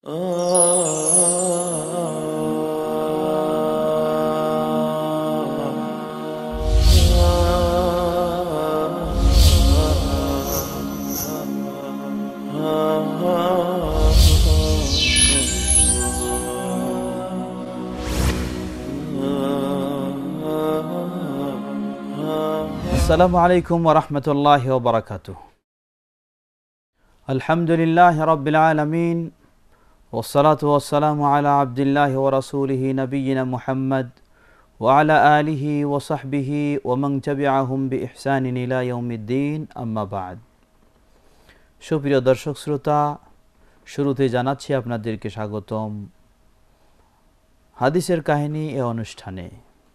আসসালামু আলাইকুম ওয়া রাহমাতুল্লাহি ওয়া বারাকাতুহু। আলহামদুলিল্লাহি রাব্বিল আলামিন ওয়াস সালাতু ওয়াস সালামু আলা আবদিল্লাহি ওয়া রাসূলিহি নবিয়িনা মুহাম্মদ ওয়া আলা আলিহি ওয়া সাহবিহি ওয়া মান তাবিআহুম বিইহসানিন ইলা ইয়াউমিদ্দিন, আম্মা বা'দ। সুপ্রিয় দর্শক শ্রোতা, শুরুতে জানাচ্ছি আপনাদেরকে স্বাগতম হাদিসের কাহিনী এ অনুষ্ঠানে।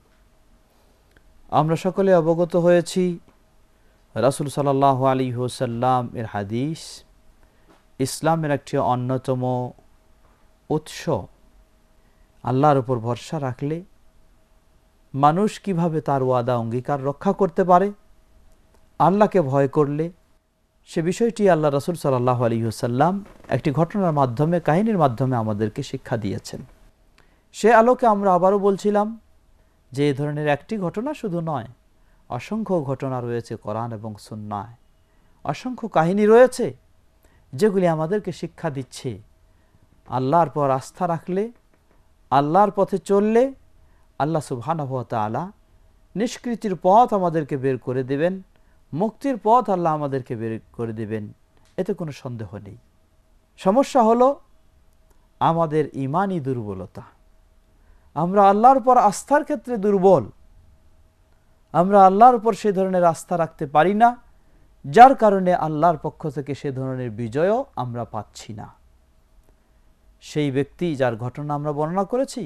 আমরা সকলে অবগত হয়েছি রাসূল সাল্লাল্লাহু আলাইহি ওয়াসাল্লাম এর হাদিস, ইসলামের একটি অন্যতম উৎস। আল্লাহর উপর ভরসা রাখলে মানুষ কিভাবে তার ওয়াদা অঙ্গীকার রক্ষা করতে পারে, আল্লাহকে ভয় করলে সে বিষয়টি আল্লাহ রাসূল সাল্লাল্লাহু আলাইহি ওয়াসাল্লাম একটি ঘটনার মাধ্যমে, কাহিনীর মাধ্যমে আমাদেরকে শিক্ষা দিয়েছেন। সে আলোকে আমরা আবারও বলছিলাম যে এ ধরনের একটি ঘটনা শুধু নয়, অসংখ্য ঘটনা রয়েছে কোরআন এবং সুন্নাহয়, অসংখ্য কাহিনী রয়েছে যেগুলি আমাদেরকে শিক্ষা দিচ্ছে আল্লাহর পর আস্থা রাখলে, আল্লাহর পথে চললে আল্লাহ সুবহানাহু ওয়া তাআলা নিষ্কৃতির পথ আমাদেরকে বের করে দেবেন, মুক্তির পথ আল্লাহ আমাদেরকে বের করে দেবেন, এতে কোনো সন্দেহ নেই। সমস্যা হলো আমাদের ঈমানি দুর্বলতা। আমরা আল্লাহর উপর আস্থার ক্ষেত্রে দুর্বল। আমরা আল্লাহর উপর সে ধরনের আস্থা রাখতে পারি না, যার কারণে আল্লাহর পক্ষ থেকে সে ধরনের বিজয়ও আমরা পাচ্ছি না। সেই ব্যক্তি যার ঘটনা আমরা বর্ণনা করেছি,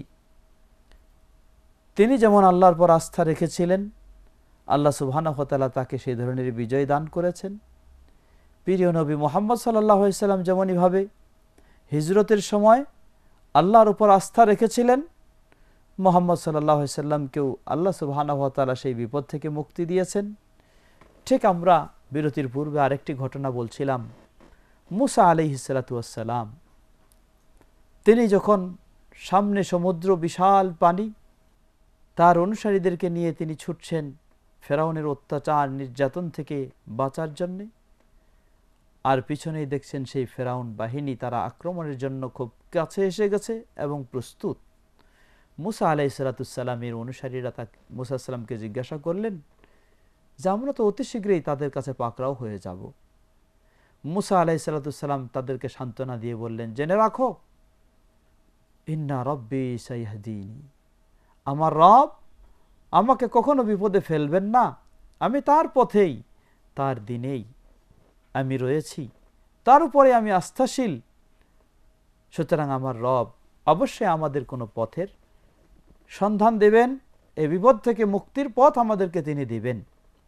তিনি যেমন আল্লাহর পর আস্থা রেখেছিলেন, আল্লাহ সুবহানাহু ওয়া তাআলা তাকে সেই ধরনের বিজয় দান করেছেন। প্রিয় নবী মুহাম্মদ সাল্লাল্লাহু আলাইহি ওয়াসাল্লাম যেমনইভাবে হিজরতের সময় আল্লাহর উপর আস্থা রেখেছিলেন, মুহাম্মদ সাল্লাল্লাহু আলাইহি ওয়াসাল্লামকেও আল্লাহ সুবহানাহু ওয়া তাআলা সেই বিপদ থেকে মুক্তি দিয়েছেন। ঠিক আমরা বিরতির পূর্বে আরেকটি ঘটনা বলছিলাম, মুসা আলাইহিস সালাতু ওয়াস সালাম, তিনি যখন সামনে সমুদ্র, বিশাল পানি, তার অনুসারীদেরকে নিয়ে তিনি ছুটছেন ফেরাউনের অত্যাচার নির্যাতন থেকে বাঁচার জন্যে, আর পিছনেই দেখছেন সেই ফেরাউন বাহিনী, তারা আক্রমণের জন্য খুব কাছে এসে গেছে এবং প্রস্তুত। মুসা আলাইহিস সালাতুস সালামের অনুসারীরা মুসা সালামকে জিজ্ঞাসা করলেন যে আমরা তো অতি শীঘ্রই তাদের কাছে পাকড়াও হয়ে যাব। মুসা আলাইহিস সালাতুস সালাম তাদেরকে সান্ত্বনা দিয়ে বললেন, জেনে রাখো, ইন্না রব্বি সাইয়াহদিনি, আমার রব আমাকে কখনো বিপদে ফেলবেন না। আমি তার পথেই, তার দিনেই আমি রয়েছি, তার উপরে আমি আস্থাশীল। সুতরাং আমার রব অবশ্যই আমাদের কোনো পথের সন্ধান দেবেন, এই বিপদ থেকে মুক্তির পথ আমাদেরকে তিনি দিবেন।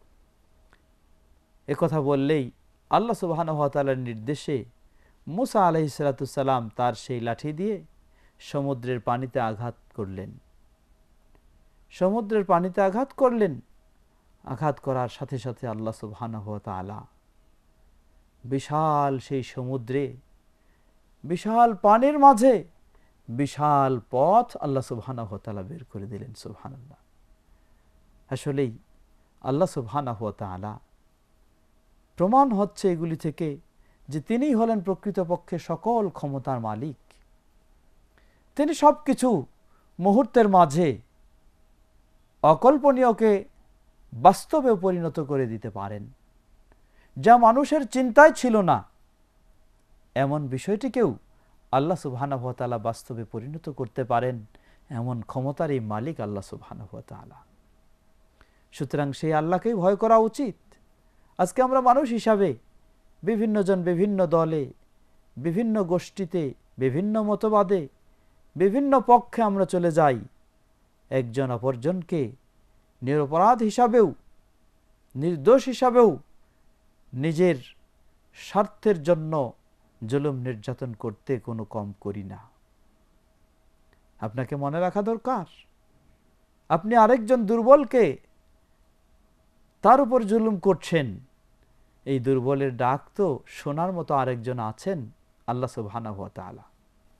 একথা বললেই আল্লাহ সুবহানাহু ওয়া তাআলার নির্দেশে মুসা আলাইহিস সালাতুস সালাম তার সেই লাঠি দিয়ে সমুদ্রের পানিতে আঘাত করলেন। সমুদ্রের পানিতে আঘাত করলেন। আঘাত করার সাথে সাথে আল্লাহ সুবহানাহু ওয়া তাআলা বিশাল সেই সমুদ্রে, বিশাল পানির মাঝে বিশাল পথ আল্লাহ সুবহানাহু ওয়া তাআলা বের করে দিলেন। সুবহানাল্লাহ। আসলেই আল্লাহ সুবহানাহু ওয়া তাআলা, প্রমাণ হচ্ছে এগুলি থেকে যে তিনিই হলেন প্রকৃতপক্ষে সকল ক্ষমতার মালিক। তিনি সবকিছু মুহূর্তের মাঝে অকল্পনীয়কে বাস্তবে পরিণত করে দিতে পারেন। যা মানুষের চিন্তায় ছিল না, এমন বিষয়টিকেও আল্লাহ সুবহানাহু ওয়া তাআলা বাস্তবে পরিণত করতে পারেন, এমন ক্ষমতার এই মালিক আল্লাহ সুবহানাহু ওয়া তাআলা। সুতরাং সেই আল্লাহকেই ভয় করা উচিত। আজকে আমরা মানুষ হিসাবে বিভিন্ন জন বিভিন্ন দলে, বিভিন্ন গোষ্ঠীতে, বিভিন্ন মতবাদে, বিভিন্ন পক্ষে আমরা চলে যাই। একজন অপরজনকে নিরপরাধ হিসাবেও, নির্দোষ হিসাবেও নিজের স্বার্থের জন্য জুলুম নির্যাতন করতে কোনো কম করি না। আপনাকে মনে রাখা দরকার, আপনি আরেকজন দুর্বলকে তার উপর জুলুম করছেন, এই দুর্বলের ডাক তো শোনার মতো আরেকজন আছেন, আল্লাহ সুবহানাহু ওয়া তাআলা।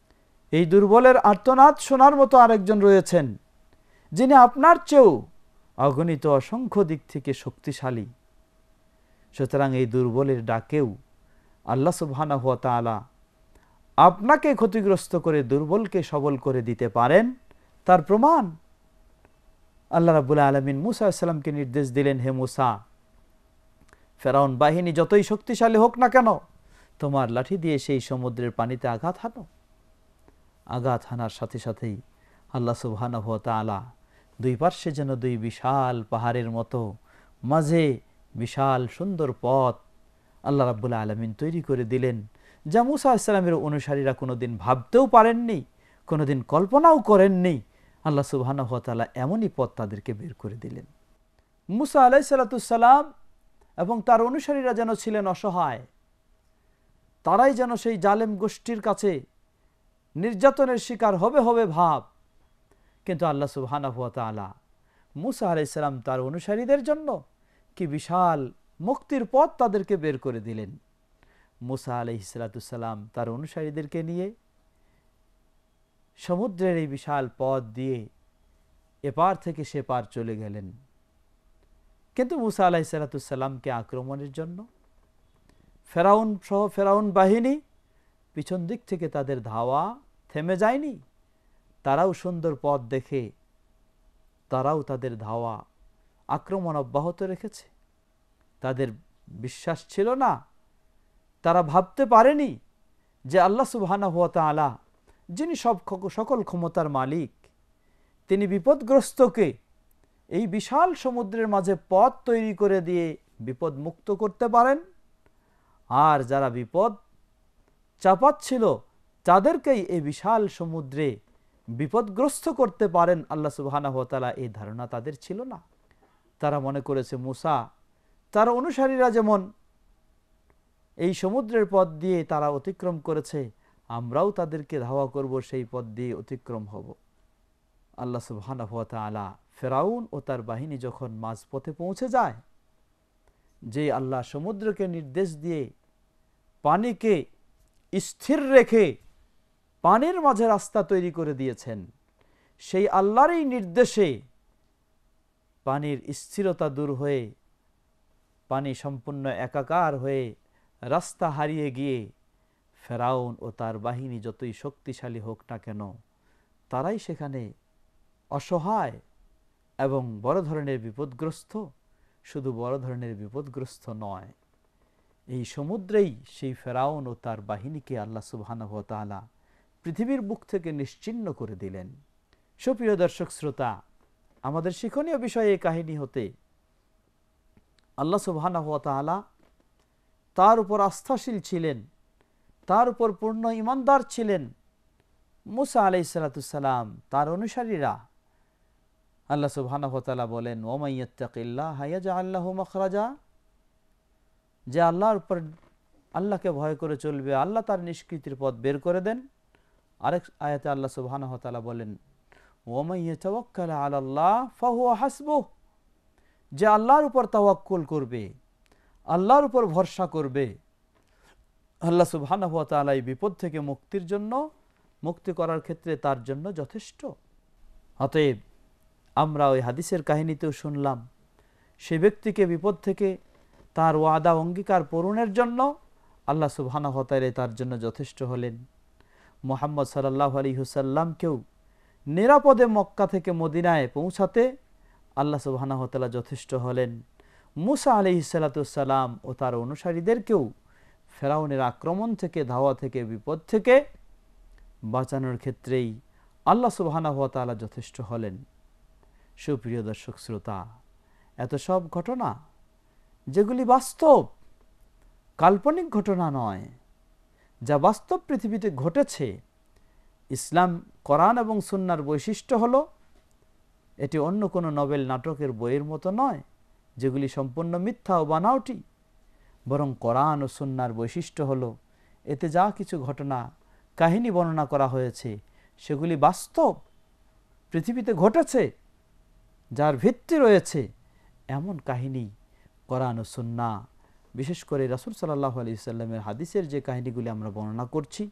এই দুর্বলের আর্তনাদ শোনার মতো আরেকজন রয়েছেন, যিনি আপনার চেয়েও অগণিত অসংখ্য দিক থেকে শক্তিশালী। সুতরাং এই দুর্বলের ডাকেও আল্লাহ সুবহানাহু ওয়া তাআলা আপনাকে ক্ষতিগ্রস্ত করে দুর্বলকে সবল করে দিতে পারেন। তার প্রমাণ আল্লাহ রাব্বুল আলামিন মূসা আলাইহিস সালামকে নির্দেশ দিলেন, হে মূসা, ফেরাউন বাহিনী যতই শক্তিশালী হোক না কেন, তোমার লাঠি দিয়ে সেই সমুদ্রের পানিতে আঘাত হানো। আঘাত হানার সাথে সাথেই আল্লাহ সুবহানাহু ওয়া তাআলা দুই পার্শ্বে যেন দুই বিশাল পাহাড়ের মতো, মাঝে বিশাল সুন্দর পথ আল্লাহ রাব্বুল আলামিন তৈরি করে দিলেন, যা মূসা আলাইহিস সালামের অনুসারীরা কোনোদিন ভাবতেও পারেননি, কোনোদিন কল্পনাও করেননি। আল্লাহ সুবহানাহু ওয়া তাআলা এমনই পথ তাদেরকে বের করে দিলেন। মূসা আলাইহিস সালাম এবং তার অনুসারীরা যেন ছিলেন অসহায়, তারাই যেন সেই জালেম গোষ্ঠীর কাছে নির্যাতনের শিকার হবে ভাব। কিন্তু আল্লাহ সুবহানাহু ওয়া তাআলা মূসা আলাইহিস সালাম তার অনুসারীদের জন্য কি বিশাল মুক্তির পথ তাদেরকে বের করে দিলেন। মূসা আলাইহিস সালাম তার অনুসারীদেরকে নিয়ে সমুদ্রের এই বিশাল পথ দিয়ে এপার থেকে সেপার চলে গেলেন। কিন্তু মূসা আলাইহিস সালামকে আক্রমণের জন্য ফেরাউন বাহিনী পিছন দিক থেকে তাদের ধাওয়া থেমে যায়নি। তারাও সুন্দর পথ দেখে তারাও তাদের ধাওয়া আক্রমণ অব্যাহত রেখেছে। তাদের বিশ্বাস ছিল না, তারা ভাবতে পারেনি যে আল্লাহ সুবহানাহু ওয়া তাআলা, যিনি সকল ক্ষমতার মালিক, তিনি বিপদগ্রস্তকে এই বিশাল সমুদ্রের মাঝে পথ তৈরি করে দিয়ে বিপদ মুক্ত করতে পারেন, আর যারা বিপদ চাপাচ্ছিল তাদেরকেই এই বিশাল সমুদ্রে বিপদগ্রস্ত করতে পারেন আল্লাহ সুবহানাহু ওয়া তাআলা। এই ধারণা তাদের ছিল না। তারা মনে করেছে মূসা, তার অনুসারীরা যেমন এই সমুদ্রের পথ দিয়ে তারা অতিক্রম করেছে, আমরাও তাদেরকে ধাওয়া করব, সেই পথ দিয়ে অতিক্রম হব। আল্লাহ সুবহানাহু ওয়া তাআলা ফেরাউন ও তার বাহিনী যখন মাঝপথে পৌঁছে যায়, যে আল্লাহ সমুদ্রকে নির্দেশ দিয়ে পানিকে স্থির রেখে পানির মাঝে রাস্তা তৈরি করে দিয়েছেন, সেই আল্লাহরই নির্দেশে পানির স্থিরতা দূর হয়ে পানি সম্পূর্ণ একাকার হয়ে রাস্তা হারিয়ে গিয়ে ফেরাউন ও তার বাহিনী যতই শক্তিশালী হোক না কেন, তারাই সেখানে অসহায় এবং বড় ধরনের বিপদগ্রস্ত। শুধু বড় ধরনের বিপদগ্রস্ত নয়, এই সমুদ্রেই সেই ফেরাউন ও তার বাহিনীকে আল্লাহ সুবহানাহু ওয়া তাআলা পৃথিবীর বুক থেকে নিশ্চিহ্ন করে দিলেন। সুপ্রিয় দর্শক শ্রোতা, আমাদের শিক্ষণীয় বিষয় এই কাহিনী হতে আল্লাহ সুবহানাহু ওয়া তাআলা তার উপর আস্থাশীল ছিলেন, তার উপর পূর্ণ ঈমানদার ছিলেন। মূসা আলাইহিস সালাম তার অনুসারীরা, আল্লাহ সুবহানাহু ওয়া তাআলা বলেন, ওয়া মান ইয়াত্তাকিল্লাহা ইয়াজআল লাহু মাখরাজা, যে আল্লাহকে ভয় করে চলবে, আল্লাহ তার নিষ্কৃতির পথ বের করে দেন। আরেক আয়াতে আল্লাহ সুবহানাহু ওয়া তাআলা বলেন, ওয়া মান ইয়াতাওয়াক্কাল আলাল্লাহ ফাহুয়া হাসবুহ, যে আল্লাহর উপর তাওয়াক্কুল করবে, আল্লাহর উপর ভরসা করবে, আল্লাহ সুবহানাহু ওয়া তাআলা এই বিপদ থেকে মুক্তি করার ক্ষেত্রে তার জন্য যথেষ্ট। অতএব আমরা ওই হাদিসের কাহিনীতেও শুনলাম, সে ব্যক্তিকে বিপদ থেকে তার ওয়াদা অঙ্গীকার পূরণের জন্য আল্লাহ সুবহানাহু ওয়া তাআলা তার জন্য যথেষ্ট হলেন। মুহাম্মদ সাল্লাল্লাহু আলাইহি ওয়াসাল্লামকেও নিরাপদে মক্কা থেকে মদিনায় পৌঁছাতে আল্লাহ সুবহানাহু ওয়া তাআলা যথেষ্ট হলেন। মূসা আলাইহিস সালাম ও তার অনুসারীদেরকেও ফেরাউনের আক্রমণ থেকে, ধাওয়া থেকে, বিপদ থেকে বাঁচানোর ক্ষেত্রেই আল্লাহ সুবহানাহু ওয়া তাআলা যথেষ্ট হলেন। সুপ্রিয় দর্শক শ্রোতা, এত সব ঘটনা যেগুলি বাস্তব, কাল্পনিক ঘটনা নয়, যা বাস্তব পৃথিবীতে ঘটেছে, ইসলাম, কোরআন এবং সুন্নাহর বৈশিষ্ট্য হলো এটি অন্য কোনো নভেল, নাটকের বইয়ের মতো নয় যেগুলি সম্পূর্ণ মিথ্যা ও বানাওটি, বরং কোরআন ও সুন্নাহর বৈশিষ্ট্য হলো এতে যা কিছু ঘটনা কাহিনী বর্ণনা করা হয়েছে সেগুলি বাস্তব, পৃথিবীতে ঘটেছে, যার ভিত্তি রয়েছে এমন কাহিনী কোরআন ও সুন্নাহ, বিশেষ করে রাসূল সাল্লাল্লাহু আলাইহি ওয়াসাল্লামের হাদিসের যে কাহিনীগুলি আমরা বর্ণনা করছি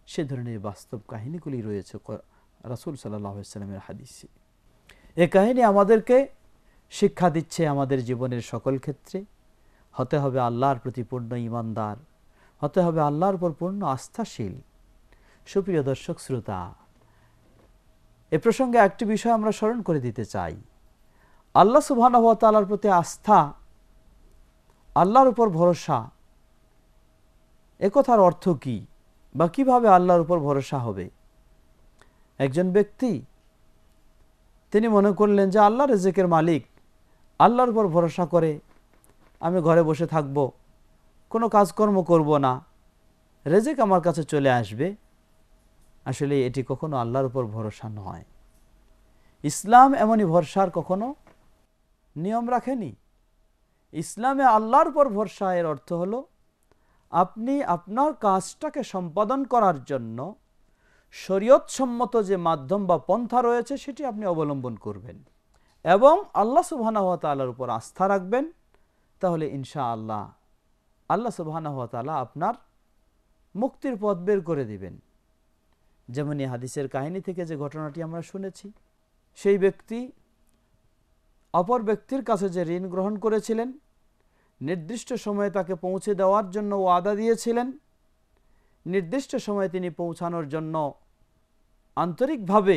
সে ধরনের বাস্তব কাহিনীগুলি রয়েছে রাসূল সাল্লাল্লাহু আলাইহি ওয়াসাল্লামের হাদিসে। এই কাহিনী আমাদেরকে শিক্ষা দিচ্ছে আমাদের জীবনের সকল ক্ষেত্রে হতে হবে আল্লাহর প্রতি পূর্ণ ঈমানদার, হতে হবে আল্লাহর উপর পূর্ণ আস্থাশীল। সুপ্রিয় দর্শক শ্রোতা, এ প্রসঙ্গে একটি বিষয় আমরা স্মরণ করে দিতে চাই। আল্লাহ সুবহানাহু ওয়া তাআলার প্রতি আস্থা, আল্লাহর উপর ভরসা, একথার অর্থ কি বা কিভাবে আল্লাহর উপর ভরসা হবে? একজন ব্যক্তি তিনি মনে করলেন যে আল্লাহ রিজিকের মালিক, আল্লাহর উপর ভরসা করে আমি ঘরে বসে থাকব, কোনো কাজকর্ম করব না, রিজিক আমার কাছে চলে আসবে। আসলে এটি কখনো আল্লাহর উপর ভরসা নয়। ইসলাম এমনই ভরসার কখনো নিয়ম রাখেনি। ইসলামে আল্লাহর উপর ভরসা এর অর্থ হলো আপনি আপনার কাজটাকে সম্পাদন করার জন্য শরীয়ত সম্মত যে মাধ্যম বা পন্থা রয়েছে সেটি আপনি অবলম্বন করবেন এবং আল্লাহ সুবহানাহু ওয়া তাআলার উপর আস্থা রাখবেন। তাহলে ইনশাআল্লাহ আল্লাহ সুবহানাহু ওয়া তাআলা আপনার মুক্তির পথ বের করে দিবেন। যেমন এই হাদিসের কাহিনী থেকে যে ঘটনাটি আমরা শুনেছি, সেই ব্যক্তি অপর ব্যক্তির কাছে যে ঋণ গ্রহণ করেছিলেন, নির্দিষ্ট সময়ে তাকে পৌঁছে দেওয়ার জন্য ওয়াদা দিয়েছিলেন, নির্দিষ্ট সময়ে তিনি পৌঁছানোর জন্য আন্তরিকভাবে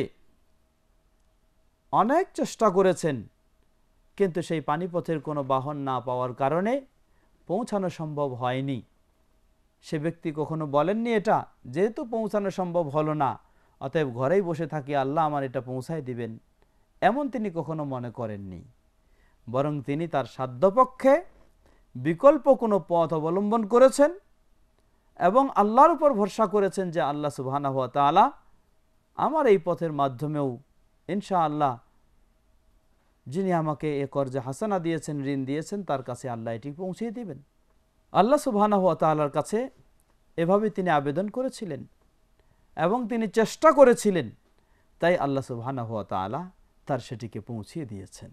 অনেক চেষ্টা করেছেন, কিন্তু সেই পানিপথের কোনো বাহন না পাওয়ার কারণে পৌঁছানো সম্ভব হয়নি। সে ব্যক্তি কখনো বলেননি এটা যেহেতু পৌঁছানো সম্ভব হলো না, অতএব ঘরেই বসে থাকি, আল্লাহ আমার এটা পৌঁছায় দিবেন, এমন তিনি কখনো মনে করেননি। বরং তিনি তার সাধ্যপক্ষে বিকল্প কোনো পথ অবলম্বন করেছেন এবং আল্লাহর উপর ভরসা করেছেন যে আল্লাহ সুবহানাহু ওয়া তাআলা আমার এই পথের মাধ্যমেও ইনশাআল্লাহ যিনি আমাকে এ কর্জে হাসানা দিয়েছেন, ঋণ দিয়েছেন, তার কাছে আল্লাহ এটি পৌঁছিয়ে দিবেন। আল্লাহ সুবহানাহু ওয়া তাআলার কাছে এভাবে তিনি আবেদন করেছিলেন এবং তিনি চেষ্টা করেছিলেন, তাই আল্লাহ সুবহানাহু ওয়া তাআলা তার সেটিকে পৌঁছিয়ে দিয়েছেন।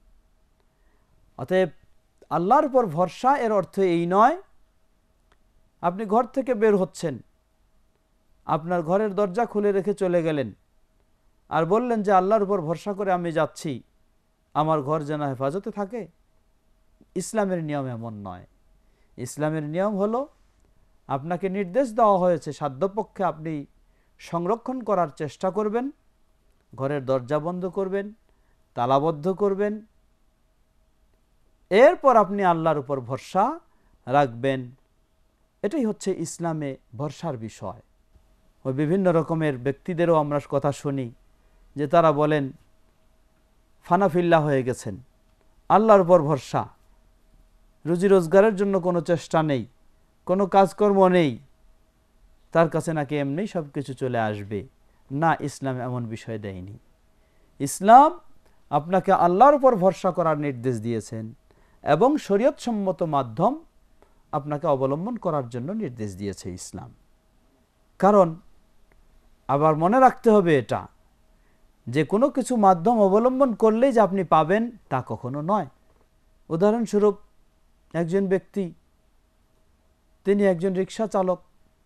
অতএব আল্লাহর উপর ভরসা এর অর্থ এই নয় আপনি ঘর থেকে বের হচ্ছেন, আপনার ঘরের দরজা খুলে রেখে চলে গেলেন আর বললেন যে আল্লাহর উপর ভরসা করে আমি যাচ্ছি, আমার ঘর যেন হেফাজতে থাকে। ইসলামের নিয়ম এমন নয়। ইসলামের নিয়ম হলো আপনাকে নির্দেশ দেওয়া হয়েছে সাধ্যপক্ষে আপনি সংরক্ষণ করার চেষ্টা করবেন, ঘরের দরজা বন্ধ করবেন, তালাবদ্ধ করবেন, এরপর আপনি আল্লাহর উপর ভরসা রাখবেন। এটাই হচ্ছে ইসলামে ভরসার বিষয়। ওই বিভিন্ন রকমের ব্যক্তিদেরও আমরা কথা শুনি যে তারা বলেন ফানাফিল্লাহ হয়ে গেছেন, আল্লাহর উপর ভরসা, রুজি রোজগারের জন্য কোনো চেষ্টা নেই, কোনো কাজকর্ম নেই, তার কাছে নাকি এমনি সব কিছু চলে আসবে। না, ইসলাম এমন বিষয় দেয়নি। ইসলাম আপনাকে আল্লাহর উপর ভরসা করার নির্দেশ দিয়েছেন এবং শরীয়ত সম্মত মাধ্যম আপনাকে অবলম্বন করার জন্য নির্দেশ দিয়েছে ইসলাম। কারণ আবার মনে রাখতে হবে এটা যে কোনো কিছু মাধ্যম অবলম্বন করলেই যে আপনি পাবেন তা কখনো নয়। উদাহরণস্বরূপ একজন ব্যক্তি, তিনি একজন রিক্সা চালক,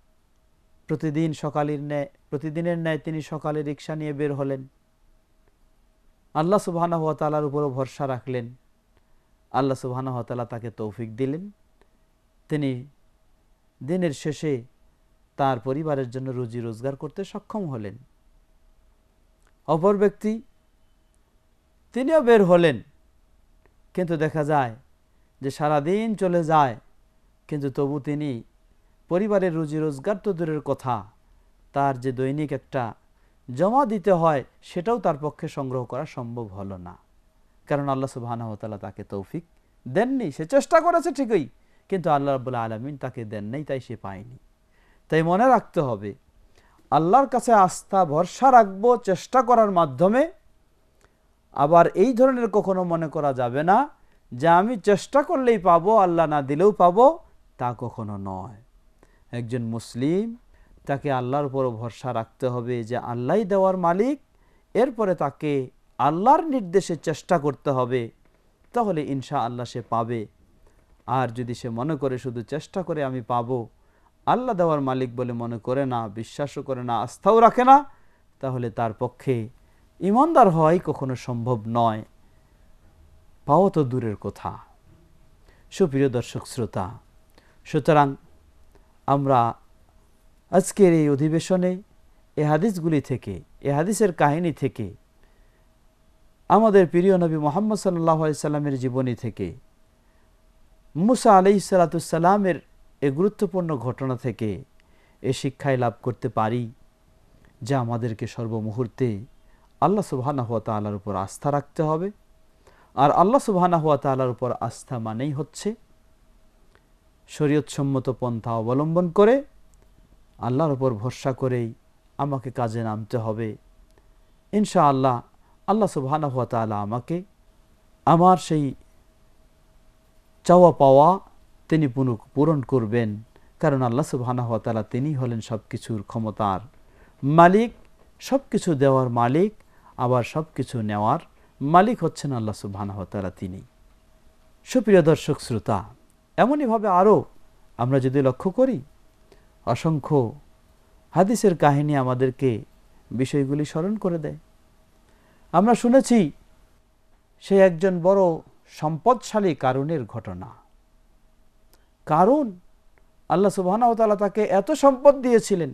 প্রতিদিনের ন্যায় তিনি সকালে রিক্সা নিয়ে বের হলেন, আল্লাহ সুবহানাহু ওয়া তাআলার উপর ভরসা রাখলেন, আল্লাহ সুবহানাহু ওয়া তাআলা তাকে তৌফিক দিলেন, তিনি দিনের শেষে তার পরিবারের জন্য রুজি রোজগার করতে সক্ষম হলেন। অপর ব্যক্তি তিনিও বের হলেন, কিন্তু দেখা যায় যে সারাদিন চলে যায়, কিন্তু তবু তিনি পরিবারের রুজি রোজগার তো দূরের কথা, তার যে দৈনিক একটা জমা দিতে হয় সেটাও তার পক্ষে সংগ্রহ করা সম্ভব হলো না। কারণ আল্লাহ সুবহানাহু ওয়া তাআলা তাকে তৌফিক দেননি। সে চেষ্টা করেছে ঠিকই, কিন্তু আল্লাহ রাব্বুল আলামিন তাকে দেন নাই, তাই সে পায়নি। তাই মনে রাখতে হবে আল্লাহর কাছে আস্থা ভরসা রাখবো চেষ্টা করার মাধ্যমে। আবার এই ধরনের কখনো মনে করা যাবে না যে আমি চেষ্টা করলেই পাবো, আল্লাহ না দিলেও পাবো, তা কখনো নয়। একজন মুসলিম তাকে আল্লাহর উপর ভরসা রাখতে হবে যে আল্লাহই দেওয়ার মালিক, এরপরে তাকে আল্লাহর নির্দেশে চেষ্টা করতে হবে, তাহলে ইনশাআল্লাহ সে পাবে। আর যদি সে মনে করে শুধু চেষ্টা করে আমি পাবো, আল্লাহ দেওয়ার মালিক বলে মনে করে না, বিশ্বাসও করে না, আস্থাও রাখে না, তাহলে তার পক্ষে ঈমানদার হওয়াই কখনো সম্ভব নয়, পাওয়া তো দূরের কথা। সুপ্রিয় দর্শক শ্রোতা, সুতরাং আমরা আজকের এই অধিবেশনে এ হাদিসগুলি থেকে, এ হাদিসের কাহিনী থেকে, আমাদের প্রিয় নবী মুহাম্মদ সাল্লাল্লাহু আলাইহি সাল্লামের জীবনী থেকে, মুসা আলাইহিস সালামের এই গুরুত্বপূর্ণ ঘটনা থেকে এ শিক্ষায় লাভ করতে পারি যে আমাদেরকে সর্বমুহূর্তে আল্লাহ সুবহানাহু ওয়া তাআলার উপর আস্থা রাখতে হবে। আর আল্লাহ সুবহানাহু ওয়া তাআলার উপর আস্থা মানেই হচ্ছে শরীয়তসম্মত পন্থা অবলম্বন করে আল্লাহর উপর ভরসা করেই আমাকে কাজে নামতে হবে। ইনশাআল্লাহ আল্লাহ সুবহানাহু ওয়া তাআলা আমাকে আমার সেই চাওয়া পাওয়া তিনি পূরণ করবেন, কারণ আল্লাহ সুবহানাহু ওয়া তাআলা তিনি হলেন সব কিছুর ক্ষমতার মালিক, সব কিছু দেওয়ার মালিক, আবার সব কিছু নেওয়ার মালিক হচ্ছেন আল্লাহ সুবহানাহু ওয়া তাআলা তিনি। সুপ্রিয় দর্শক শ্রোতা, এমনইভাবে আরও আমরা যদি লক্ষ্য করি, অসংখ্য হাদিসের কাহিনী আমাদেরকে বিষয়গুলি স্মরণ করে দেয়। আমরা শুনেছি সে একজন বড় সম্পদশালী কারুনের ঘটনা। কারুন, আল্লাহ সুবহানাহু ওয়া তাআলা তাকে এত সম্পদ দিয়েছিলেন,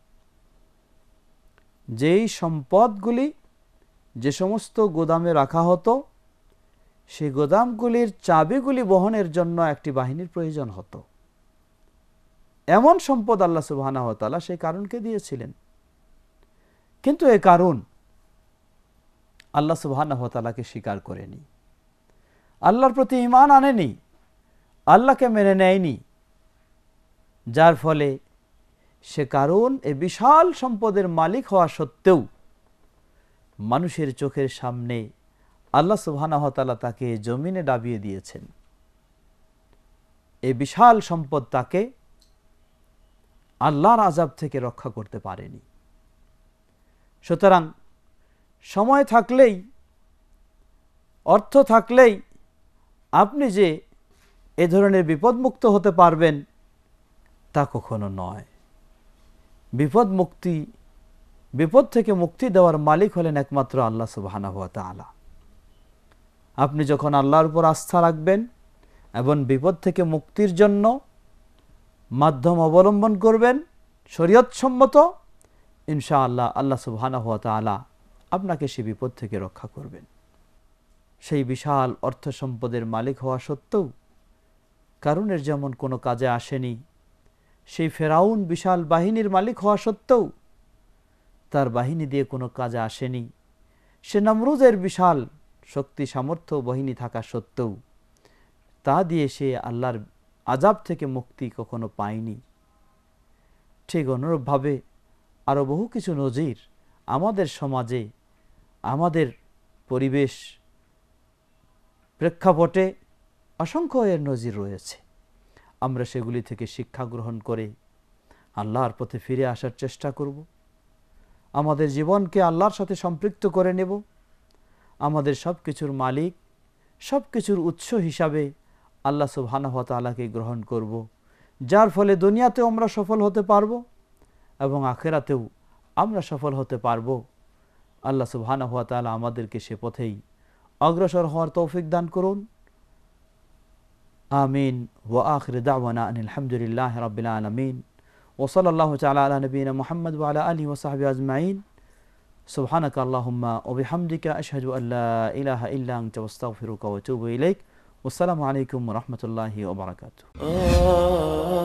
যেই সম্পদগুলি যে সমস্ত গোদামে রাখা হতো, সেই গোদামগুলির চাবিগুলি বহনের জন্য একটি বাহিনীর প্রয়োজন হতো। এমন সম্পদ আল্লাহ সুবহানাহু ওয়া তাআলা সেই কারুনকে দিয়েছিলেন। কিন্তু এই কারুন আল্লাহ সুবহানাহু ওয়া তাআলাকে স্বীকার করেনি, আল্লাহর প্রতি ঈমান আনেনি, আল্লাহকে মেনে নেয়নি, যার ফলে সে কারুন এই বিশাল সম্পদের মালিক হওয়া সত্ত্বেও মানুষের চোখের সামনে আল্লাহ সুবহানাহু ওয়া তাআলা তাকে জমিনে ডাবিয়ে দিয়েছেন। এই বিশাল সম্পদ তাকে আল্লাহর আযাব থেকে রক্ষা করতে পারেনি। সুতরাং সময় থাকলেই, অর্থ থাকলেই আপনি যে এ ধরনের বিপদমুক্ত হতে পারবেন তা কখনো নয়। বিপদ থেকে মুক্তি দেওয়ার মালিক হলেন একমাত্র আল্লাহ সুবহানাহু ওয়া তাআলা। আপনি যখন আল্লাহর উপর আস্থা রাখবেন এবং বিপদ থেকে মুক্তির জন্য মাধ্যম অবলম্বন করবেন শরীয়তসম্মত, ইনশাআল্লাহ আল্লাহ সুবহানাহু ওয়া তাআলা আপনাকে সেই বিপদ থেকে রক্ষা করবেন। সেই বিশাল অর্থ সম্পদের মালিক হওয়া সত্ত্বেও কারুনের যেমন কোনো কাজে আসেনি, সেই ফেরাউন বিশাল বাহিনীর মালিক হওয়া সত্ত্বেও তার বাহিনী দিয়ে কোনো কাজে আসেনি, সে নমরুদের বিশাল শক্তি সামর্থ্য বাহিনী থাকা সত্ত্বেও তা দিয়ে সে আল্লাহর আযাব থেকে মুক্তি কখনো পায়নি। ঠিক অনুরূপভাবে আরও বহু কিছু নজির আমাদের সমাজে, আমাদের পরিবেশ প্রেক্ষাপটে অসংখ্য এর নজির রয়েছে। আমরা সেগুলি থেকে শিক্ষা গ্রহণ করে আল্লাহর পথে ফিরে আসার চেষ্টা করব, আমাদের জীবনকে আল্লাহর সাথে সম্পৃক্ত করে নেব, আমাদের সব কিছুর মালিক, সব কিছুর উৎস হিসাবে আল্লাহ সুবহানাহু ওয়া তাআলাকে গ্রহণ করব, যার ফলে দুনিয়াতেও আমরা সফল হতে পারব এবং আখিরাতেও আমরা সফল হতে পারব। আল্লাহ সুবহানাহু ওয়া তাআলা আমাদেরকে সে পথেই অগ্রসর হওয়ার তৌফিক দান করুন। আমিন। ওয়া আখির দাওয়ানা আনিল হামদুলিল্লাহি রাব্বিল আলামিন ওয়া সাল্লাল্লাহু তাআলা আলা নবিয়িনা মুহাম্মদ ওয়া আলা আলিহি ওয়া সাহবিহি আজমাইন। সুবহানাকা আল্লাহুম্মা ওয়া বিহামদিকা আশহাদু আল্লা ইলাহা ইল্লা আনতা আস্তাগফিরুকা ওয়া আতুবু ইলাইক। ওয়াসসালামু আলাইকুম ওয়া রাহমাতুল্লাহি ওয়া বারাকাতুহু।